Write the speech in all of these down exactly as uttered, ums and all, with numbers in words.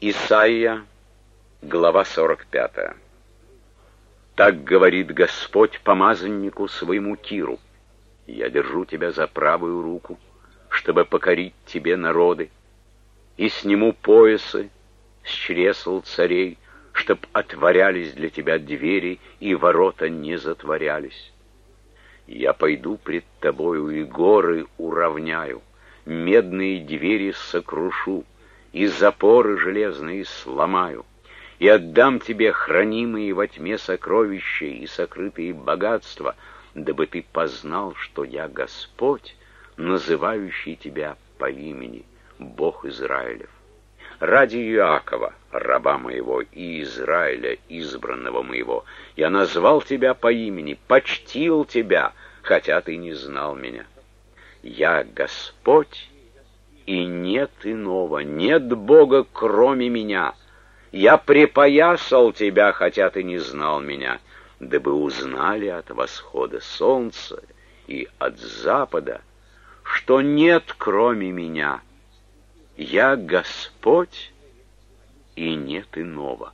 Исайя, глава сорок пятая. Так говорит Господь помазаннику своему Киру: «Я держу тебя за правую руку, чтобы покорить тебе народы, и сниму поясы с чресл царей, чтоб отворялись для тебя двери, и ворота не затворялись. Я пойду пред тобою, и горы уравняю, медные двери сокрушу, и запоры железные сломаю, и отдам тебе хранимые во тьме сокровища и сокрытые богатства, дабы ты познал, что я Господь, называющий тебя по имени, Бог Израилев. Ради Иакова, раба моего, и Израиля, избранного моего, я назвал тебя по имени, почтил тебя, хотя ты не знал меня. Я Господь, и нет иного, нет Бога, кроме меня. Я припоясал тебя, хотя ты не знал меня, дабы узнали от восхода солнца и от запада, что нет кроме меня. Я Господь, и нет иного.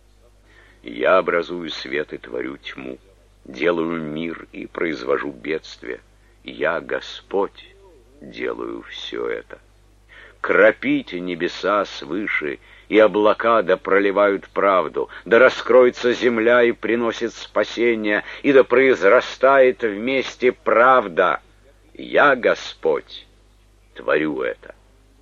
Я образую свет и творю тьму, делаю мир и произвожу бедствие. Я Господь, делаю все это. Кропите небеса свыше, и облака да проливают правду, да раскроется земля и приносит спасение, и да произрастает вместе правда. Я Господь, творю это.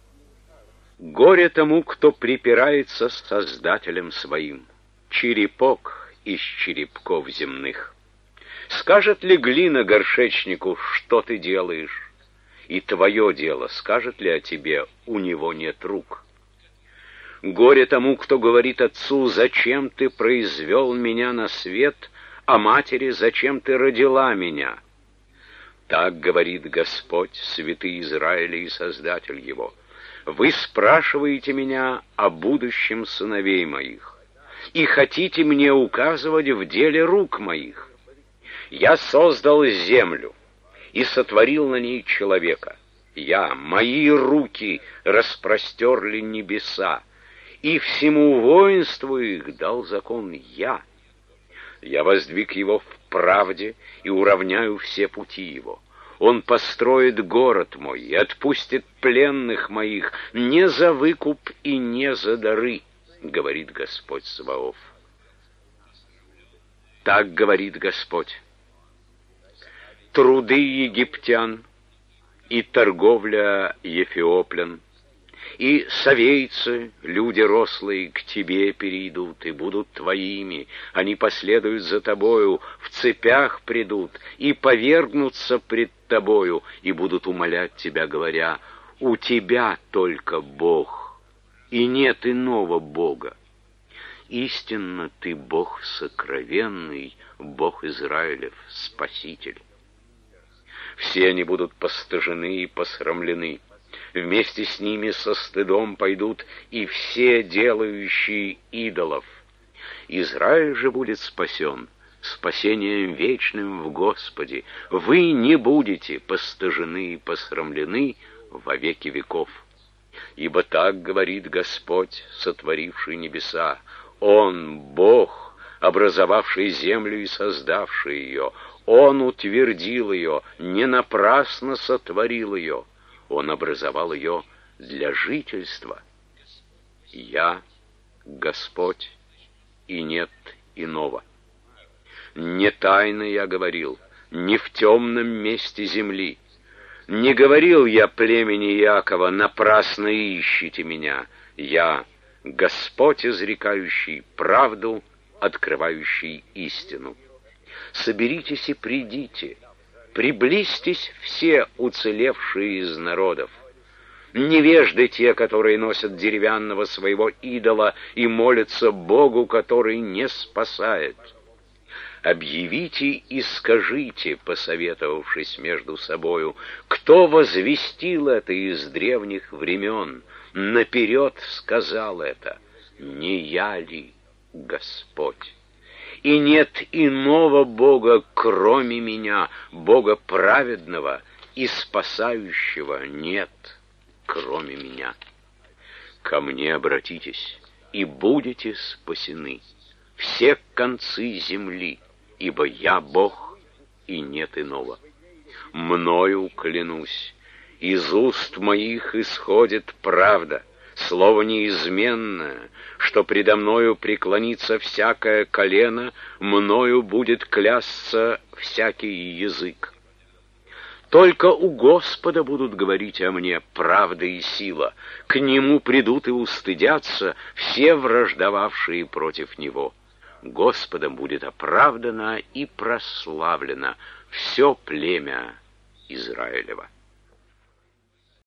Горе тому, кто припирается с Создателем своим, черепок из черепков земных. Скажет ли глина горшечнику, что ты делаешь? И твое дело, скажет ли о тебе, у него нет рук? Горе тому, кто говорит отцу: зачем ты произвел меня на свет, а матери: зачем ты родила меня? Так говорит Господь, святый Израиля и Создатель его: вы спрашиваете меня о будущем сыновей моих, и хотите мне указывать в деле рук моих. Я создал землю и сотворил на ней человека. Я, мои руки распростерли небеса, и всему воинству их дал закон я. Я воздвиг его в правде и уравняю все пути его. Он построит город мой и отпустит пленных моих не за выкуп и не за дары, говорит Господь Саваоф. Так говорит Господь: труды египтян и торговля ефиоплян, и совейцы, люди рослые, к тебе перейдут и будут твоими, они последуют за тобою, в цепях придут и повергнутся пред тобою, и будут умолять тебя, говоря: у тебя только Бог, и нет иного Бога. Истинно ты Бог сокровенный, Бог Израилев, Спаситель. Все они будут постыжены и посрамлены. Вместе с ними со стыдом пойдут и все делающие идолов. Израиль же будет спасен спасением вечным в Господе. Вы не будете постыжены и посрамлены во веки веков. Ибо так говорит Господь, сотворивший небеса: Он Бог, образовавший землю и создавший ее. Он утвердил ее, не напрасно сотворил ее. Он образовал ее для жительства. Я Господь, и нет иного. Не тайно я говорил, не в темном месте земли. Не говорил я племени Иакова: напрасно ищите меня. Я Господь, изрекающий правду, открывающий истину. Соберитесь и придите, приблизьтесь все уцелевшие из народов. Невежды те, которые носят деревянного своего идола и молятся Богу, который не спасает. Объявите и скажите, посоветовавшись между собою, кто возвестил это из древних времен, наперед сказал это: не я ли Господь? И нет иного Бога, кроме меня, Бога праведного и спасающего нет, кроме меня. Ко мне обратитесь, и будете спасены, все концы земли, ибо я Бог, и нет иного. Мною клянусь, из уст моих исходит правда, слово неизменное, что предо мною преклонится всякое колено, мною будет клясться всякий язык. Только у Господа будут говорить о мне правда и сила, к Нему придут и устыдятся все враждовавшие против Него. Господом будет оправдано и прославлено все племя Израилева.